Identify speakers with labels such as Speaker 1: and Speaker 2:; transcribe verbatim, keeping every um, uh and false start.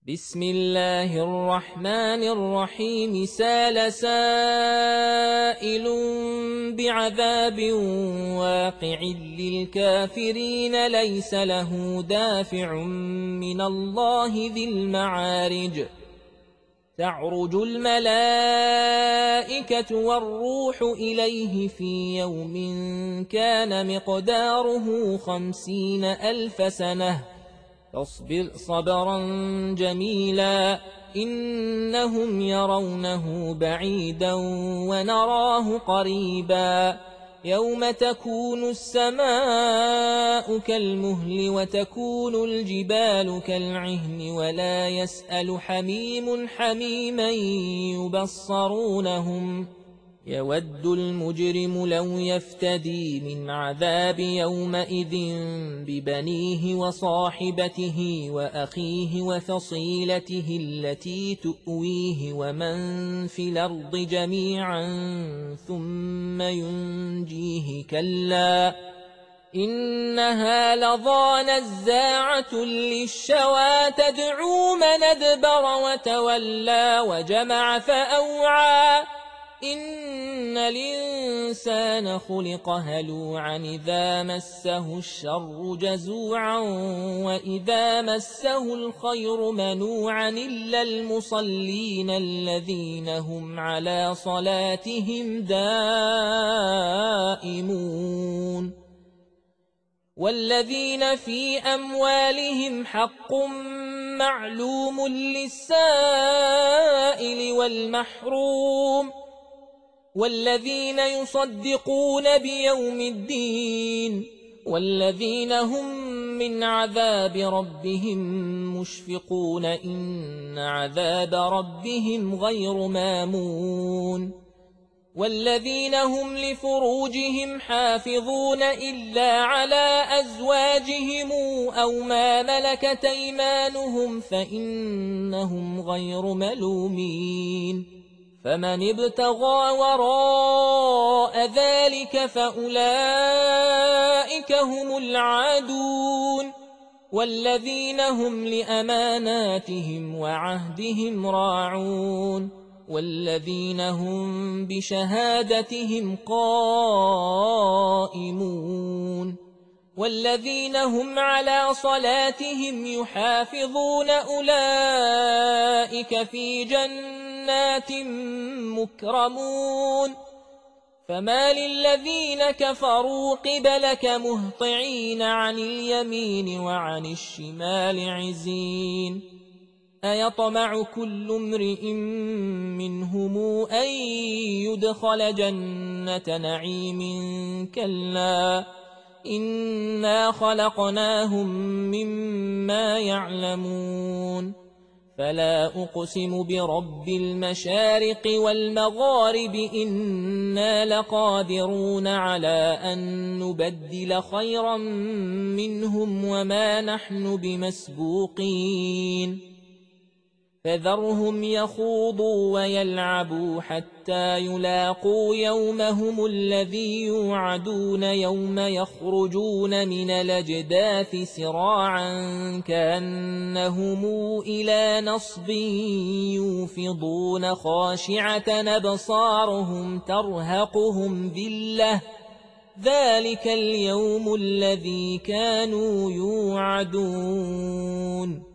Speaker 1: بسم الله الرحمن الرحيم سال سائل بعذاب واقع للكافرين ليس له دافع من الله ذي المعارج تعرج الملائكة والروح إليه في يوم كان مقداره خمسين ألف سنة فاصبر صبرا جميلا إنهم يرونه بعيدا ونراه قريبا يوم تكون السماء كالمهل وتكون الجبال كالعهن ولا يسأل حميم حميما يبصرونهم يود المجرم لو يفتدي من عذاب يومئذ ببنيه وصاحبته وأخيه وفصيلته التي تؤويه ومن في الأرض جميعا ثم ينجيه كلا إنها لظى نزاعة للشوى تدعو من أدبر وتولى وجمع فأوعى إن الإنسان خلق هلوعا إذا مسه الشر جزوعا وإذا مسه الخير منوعا إلا المصلين الذين هم على صلاتهم دائمون والذين في أموالهم حق معلوم للسائل والمحروم والذين يصدقون بيوم الدين والذين هم من عذاب ربهم مشفقون إن عذاب ربهم غير مامون والذين هم لفروجهم حافظون إلا على أزواجهم أو ما ملكت أيمانهم فإنهم غير ملومين فمن ابتغى وراء ذلك فأولئك هم العادون والذين هم لأماناتهم وعهدهم راعون والذين هم بشهادتهم قائمون والذين هم على صلاتهم يحافظون أولئك في جنات مكرمون فما للذين كفروا قبلك مهطعين عن اليمين وعن الشمال عزين أيطمع كل امرئ منهم أن يدخل جنة نعيم كلا إنا خلقناهم مما يعلمون فلا أقسم برب المشارق والمغارب إنا لقادرون على أن نبدل خيرا منهم وما نحن بمسبوقين فذرهم يخوضوا ويلعبوا حتى يلاقوا يومهم الذي يوعدون يوم يخرجون من الأجداث سراعا كأنهم إلى نصب يوفضون خاشعة أبصارهم ترهقهم ذلة ذلك اليوم الذي كانوا يوعدون